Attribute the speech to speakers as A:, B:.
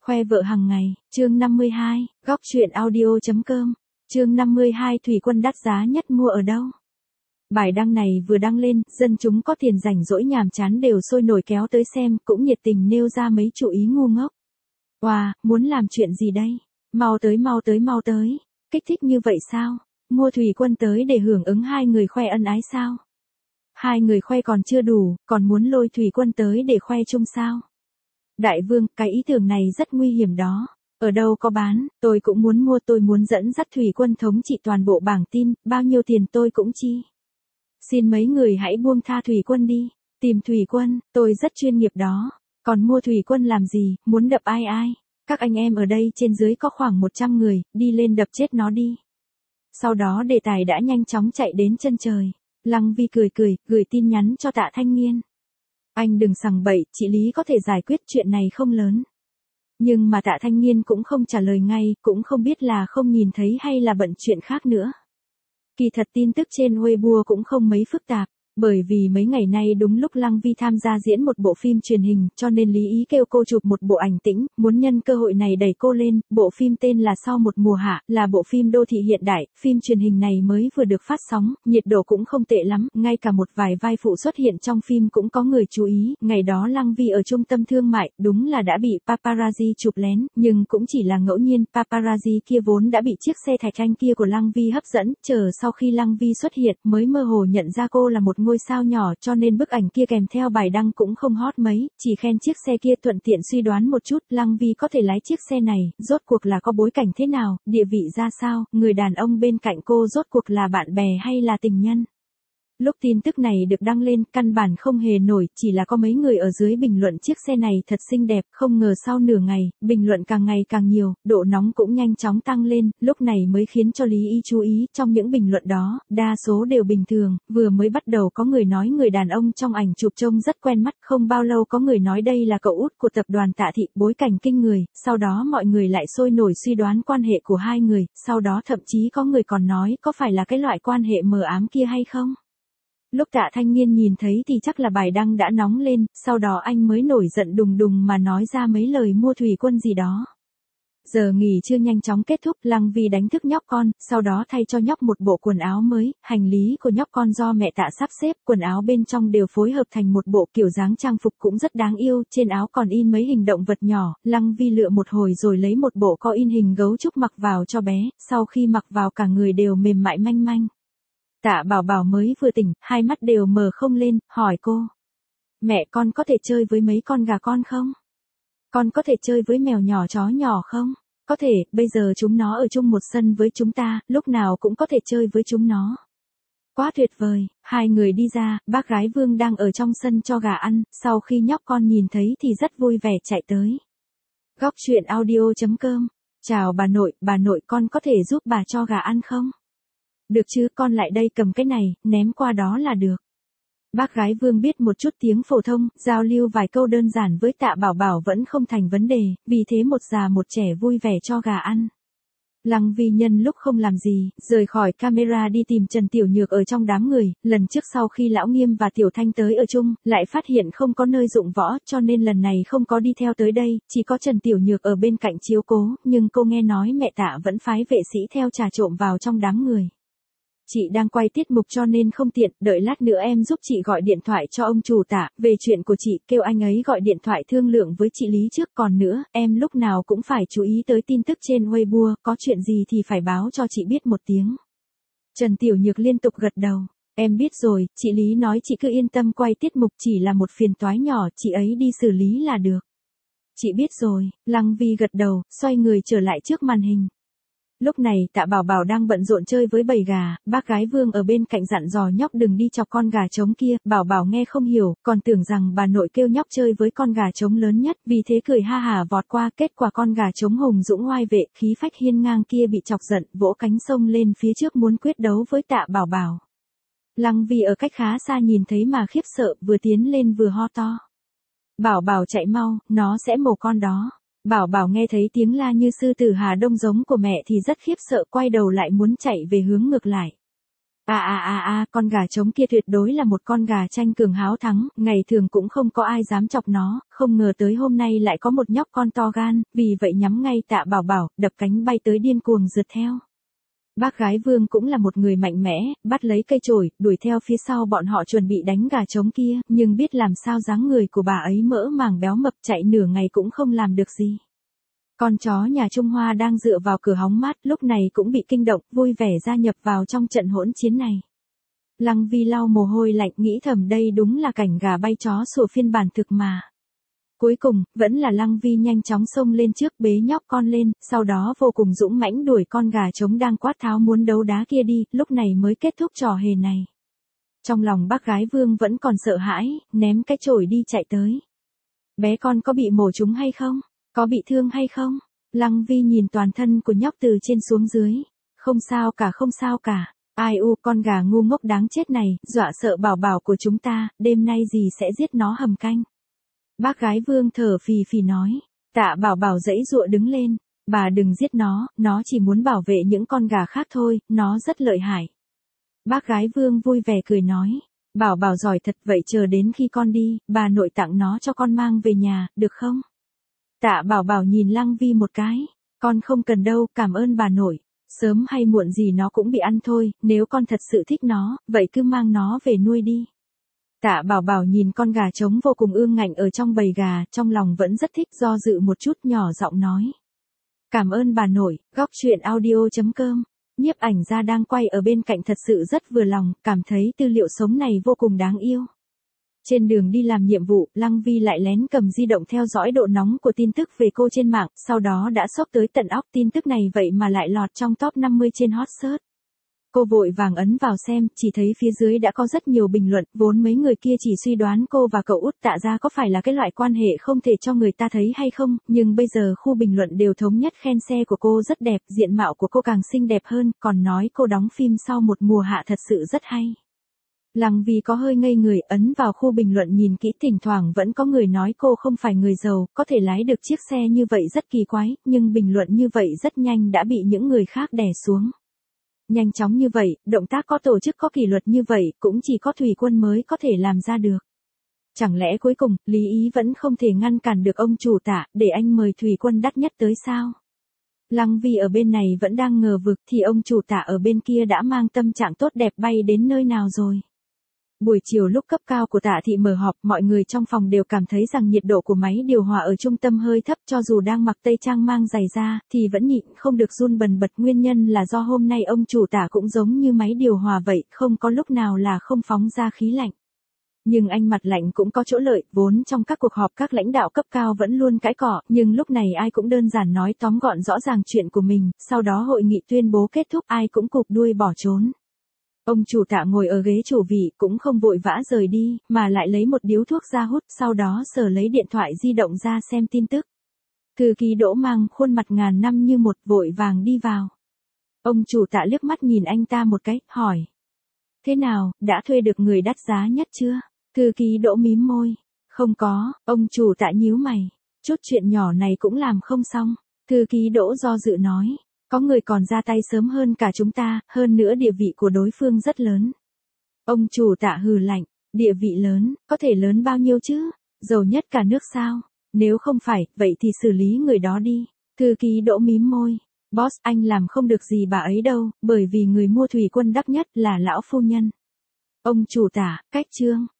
A: Khoe vợ hàng ngày, chương 52, góc truyện audio.com, chương 52 Thủy Quân đắt giá nhất mua ở đâu? Bài đăng này vừa đăng lên, dân chúng có tiền rảnh rỗi nhàm chán đều sôi nổi kéo tới xem, cũng nhiệt tình nêu ra mấy chú ý ngu ngốc. Wow, muốn làm chuyện gì đây? Mau tới mau tới mau tới, kích thích như vậy sao? Mua Thủy Quân tới để hưởng ứng hai người khoe ân ái sao? Hai người khoe còn chưa đủ, còn muốn lôi Thủy Quân tới để khoe chung sao? Đại vương, cái ý tưởng này rất nguy hiểm đó. Ở đâu có bán, tôi cũng muốn mua, tôi muốn dẫn dắt Thủy Quân thống trị toàn bộ bảng tin, bao nhiêu tiền tôi cũng chi. Xin mấy người hãy buông tha Thủy Quân đi, tìm Thủy Quân, tôi rất chuyên nghiệp đó. Còn mua Thủy Quân làm gì, muốn đập ai ai? Các anh em ở đây trên dưới có khoảng 100 người, đi lên đập chết nó đi. Sau đó đề tài đã nhanh chóng chạy đến chân trời. Lăng Vi cười, gửi tin nhắn cho Tạ Thanh Nghiên. Anh đừng sằng bậy, chị Lý có thể giải quyết chuyện này không lớn. Nhưng mà Tạ Thanh Nghiên cũng không trả lời ngay, cũng không biết là không nhìn thấy hay là bận chuyện khác nữa. Kỳ thật tin tức trên Weibo cũng không mấy phức tạp, bởi vì mấy ngày nay đúng lúc Lăng Vi tham gia diễn một bộ phim truyền hình, cho nên Lý Ý kêu cô chụp một bộ ảnh tĩnh, muốn nhân cơ hội này đẩy cô lên. Bộ phim tên là Sau một mùa hạ, là bộ phim đô thị hiện đại, phim truyền hình này mới vừa được phát sóng, nhiệt độ cũng không tệ lắm, ngay cả một vài vai phụ xuất hiện trong phim cũng có người chú ý. Ngày đó Lăng Vi ở trung tâm thương mại, đúng là đã bị paparazzi chụp lén, nhưng cũng chỉ là ngẫu nhiên, paparazzi kia vốn đã bị chiếc xe thạch anh kia của Lăng Vi hấp dẫn, chờ sau khi Lăng Vi xuất hiện, mới mơ hồ nhận ra cô là một ngôi sao nhỏ, cho nên bức ảnh kia kèm theo bài đăng cũng không hot mấy, chỉ khen chiếc xe kia. Thuận tiện suy đoán một chút, Lăng Vi có thể lái chiếc xe này, rốt cuộc là có bối cảnh thế nào, địa vị ra sao, người đàn ông bên cạnh cô rốt cuộc là bạn bè hay là tình nhân. Lúc tin tức này được đăng lên, căn bản không hề nổi, chỉ là có mấy người ở dưới bình luận chiếc xe này thật xinh đẹp, không ngờ sau nửa ngày, bình luận càng ngày càng nhiều, độ nóng cũng nhanh chóng tăng lên, lúc này mới khiến cho Lý Ý chú ý, trong những bình luận đó, đa số đều bình thường, vừa mới bắt đầu có người nói người đàn ông trong ảnh chụp trông rất quen mắt, không bao lâu có người nói đây là cậu út của tập đoàn Tạ Thị, bối cảnh kinh người, sau đó mọi người lại sôi nổi suy đoán quan hệ của hai người, sau đó thậm chí có người còn nói có phải là cái loại quan hệ mờ ám kia hay không. Lúc Tạ Thanh Nghiên nhìn thấy thì chắc là bài đăng đã nóng lên, sau đó anh mới nổi giận đùng đùng mà nói ra mấy lời mua Thủy Quân gì đó. Giờ nghỉ trưa nhanh chóng kết thúc, Lăng Vi đánh thức nhóc con, sau đó thay cho nhóc một bộ quần áo mới, hành lý của nhóc con do mẹ Tạ sắp xếp, quần áo bên trong đều phối hợp thành một bộ kiểu dáng trang phục cũng rất đáng yêu, trên áo còn in mấy hình động vật nhỏ, Lăng Vi lựa một hồi rồi lấy một bộ có in hình gấu trúc mặc vào cho bé, sau khi mặc vào cả người đều mềm mại manh manh. Tạ Bảo Bảo mới vừa tỉnh, hai mắt đều mờ không lên, hỏi cô. Mẹ, con có thể chơi với mấy con gà con không? Con có thể chơi với mèo nhỏ chó nhỏ không? Có thể, bây giờ chúng nó ở chung một sân với chúng ta, lúc nào cũng có thể chơi với chúng nó. Quá tuyệt vời, hai người đi ra, bác gái Vương đang ở trong sân cho gà ăn, sau khi nhóc con nhìn thấy thì rất vui vẻ chạy tới. Góc truyện audio.com, chào bà nội con có thể giúp bà cho gà ăn không? Được chứ, con lại đây cầm cái này, ném qua đó là được. Bác gái Vương biết một chút tiếng phổ thông, giao lưu vài câu đơn giản với Tạ Bảo Bảo vẫn không thành vấn đề, vì thế một già một trẻ vui vẻ cho gà ăn. Lăng Vi nhân lúc không làm gì, rời khỏi camera đi tìm Trần Tiểu Nhược ở trong đám người, lần trước sau khi Lão Nghiêm và Tiểu Thanh tới ở chung, lại phát hiện không có nơi dụng võ, cho nên lần này không có đi theo tới đây, chỉ có Trần Tiểu Nhược ở bên cạnh chiếu cố, nhưng cô nghe nói mẹ Tạ vẫn phái vệ sĩ theo trà trộm vào trong đám người. Chị đang quay tiết mục cho nên không tiện, đợi lát nữa em giúp chị gọi điện thoại cho ông chủ Tạ, về chuyện của chị, kêu anh ấy gọi điện thoại thương lượng với chị Lý trước, còn nữa, em lúc nào cũng phải chú ý tới tin tức trên Weibo, có chuyện gì thì phải báo cho chị biết một tiếng. Trần Tiểu Nhược liên tục gật đầu, em biết rồi, chị Lý nói chị cứ yên tâm quay tiết mục chỉ là một phiền toái nhỏ, chị ấy đi xử lý là được. Chị biết rồi, Lăng Vi gật đầu, xoay người trở lại trước màn hình. Lúc này Tạ Bảo Bảo đang bận rộn chơi với bầy gà, bác gái Vương ở bên cạnh dặn dò nhóc đừng đi chọc con gà trống kia, Bảo Bảo nghe không hiểu, còn tưởng rằng bà nội kêu nhóc chơi với con gà trống lớn nhất, vì thế cười ha hả vọt qua, kết quả con gà trống hùng dũng oai vệ, khí phách hiên ngang kia bị chọc giận, vỗ cánh xông lên phía trước muốn quyết đấu với Tạ Bảo Bảo. Lăng Vi ở cách khá xa nhìn thấy mà khiếp sợ, vừa tiến lên vừa ho to. Bảo Bảo chạy mau, nó sẽ mổ con đó. Bảo Bảo nghe thấy tiếng la như sư tử Hà Đông giống của mẹ thì rất khiếp sợ, quay đầu lại muốn chạy về hướng ngược lại. Con gà trống kia tuyệt đối là một con gà tranh cường háo thắng, ngày thường cũng không có ai dám chọc nó, không ngờ tới hôm nay lại có một nhóc con to gan, vì vậy nhắm ngay Tạ Bảo Bảo, đập cánh bay tới điên cuồng rượt theo. Bác gái Vương cũng là một người mạnh mẽ, bắt lấy cây chổi, đuổi theo phía sau bọn họ chuẩn bị đánh gà trống kia, nhưng biết làm sao dáng người của bà ấy mỡ màng béo mập chạy nửa ngày cũng không làm được gì. Con chó nhà Trung Hoa đang dựa vào cửa hóng mát lúc này cũng bị kinh động, vui vẻ gia nhập vào trong trận hỗn chiến này. Lăng Vi lau mồ hôi lạnh nghĩ thầm đây đúng là cảnh gà bay chó sủa phiên bản thực mà. Cuối cùng, vẫn là Lăng Vi nhanh chóng xông lên trước bế nhóc con lên, sau đó vô cùng dũng mãnh đuổi con gà trống đang quát tháo muốn đấu đá kia đi, lúc này mới kết thúc trò hề này. Trong lòng bác gái Vương vẫn còn sợ hãi, ném cái chổi đi chạy tới. Bé con có bị mổ trúng hay không? Có bị thương hay không? Lăng Vi nhìn toàn thân của nhóc từ trên xuống dưới. Không sao cả không sao cả. Ai u con gà ngu ngốc đáng chết này, dọa sợ Bảo Bảo của chúng ta, đêm nay gì sẽ giết nó hầm canh. Bác gái Vương thở phì phì nói. Tạ Bảo Bảo giãy giụa đứng lên. Bà đừng giết nó chỉ muốn bảo vệ những con gà khác thôi, nó rất lợi hại. Bác gái Vương vui vẻ cười nói. Bảo Bảo giỏi thật vậy chờ đến khi con đi, bà nội tặng nó cho con mang về nhà, được không? Tạ Bảo Bảo nhìn Lăng Vi một cái. Con không cần đâu, cảm ơn bà nội. Sớm hay muộn gì nó cũng bị ăn thôi, nếu con thật sự thích nó, vậy cứ mang nó về nuôi đi. Tạ Bảo Bảo nhìn con gà trống vô cùng ương ngạnh ở trong bầy gà, trong lòng vẫn rất thích, do dự một chút nhỏ giọng nói. Cảm ơn bà nội, góc truyện audio.com. Nhiếp ảnh gia đang quay ở bên cạnh thật sự rất vừa lòng, cảm thấy tư liệu sống này vô cùng đáng yêu. Trên đường đi làm nhiệm vụ, Lăng Vi lại lén cầm di động theo dõi độ nóng của tin tức về cô trên mạng, sau đó đã xốc tới tận óc tin tức này vậy mà lại lọt trong top 50 trên hot search. Cô vội vàng ấn vào xem, chỉ thấy phía dưới đã có rất nhiều bình luận, vốn mấy người kia chỉ suy đoán cô và cậu út Tạ gia có phải là cái loại quan hệ không thể cho người ta thấy hay không, nhưng bây giờ khu bình luận đều thống nhất khen xe của cô rất đẹp, diện mạo của cô càng xinh đẹp hơn, còn nói cô đóng phim sau một mùa hạ thật sự rất hay. Lăng Vi có hơi ngây người, ấn vào khu bình luận nhìn kỹ, thỉnh thoảng vẫn có người nói cô không phải người giàu, có thể lái được chiếc xe như vậy rất kỳ quái, nhưng bình luận như vậy rất nhanh đã bị những người khác đè xuống. Nhanh chóng như vậy, động tác có tổ chức có kỷ luật như vậy, cũng chỉ có Thủy Quân mới có thể làm ra được. Chẳng lẽ cuối cùng, Lý Ý vẫn không thể ngăn cản được ông chủ Tạ, để anh mời Thủy Quân đắt nhất tới sao? Lăng Vi ở bên này vẫn đang ngờ vực thì ông chủ Tạ ở bên kia đã mang tâm trạng tốt đẹp bay đến nơi nào rồi. Buổi chiều lúc cấp cao của Tạ thị mở họp, mọi người trong phòng đều cảm thấy rằng nhiệt độ của máy điều hòa ở trung tâm hơi thấp, cho dù đang mặc tây trang mang giày da, thì vẫn nhịn không được run bần bật, nguyên nhân là do hôm nay ông chủ Tạ cũng giống như máy điều hòa vậy, không có lúc nào là không phóng ra khí lạnh. Nhưng anh mặt lạnh cũng có chỗ lợi, vốn trong các cuộc họp các lãnh đạo cấp cao vẫn luôn cãi cọ, nhưng lúc này ai cũng đơn giản nói tóm gọn rõ ràng chuyện của mình, sau đó hội nghị tuyên bố kết thúc, ai cũng cụp đuôi bỏ trốn. Ông chủ Tạ ngồi ở ghế chủ vị cũng không vội vã rời đi, mà lại lấy một điếu thuốc ra hút, sau đó sờ lấy điện thoại di động ra xem tin tức. Thư ký Đỗ mang khuôn mặt ngàn năm như một, vội vàng đi vào. Ông chủ Tạ liếc mắt nhìn anh ta một cái, hỏi. Thế nào, đã thuê được người đắt giá nhất chưa? Thư ký Đỗ mím môi. Không có, ông chủ Tạ nhíu mày. Chút chuyện nhỏ này cũng làm không xong. Thư ký Đỗ do dự nói. Có người còn ra tay sớm hơn cả chúng ta, hơn nữa địa vị của đối phương rất lớn. Ông chủ Tạ hừ lạnh, địa vị lớn, có thể lớn bao nhiêu chứ? Giàu nhất cả nước sao? Nếu không phải, vậy thì xử lý người đó đi. Thư ký Đỗ mím môi. Boss, anh làm không được gì bà ấy đâu, bởi vì người mua Thủy Quân đắt nhất là lão phu nhân. Ông chủ Tạ, cách chương.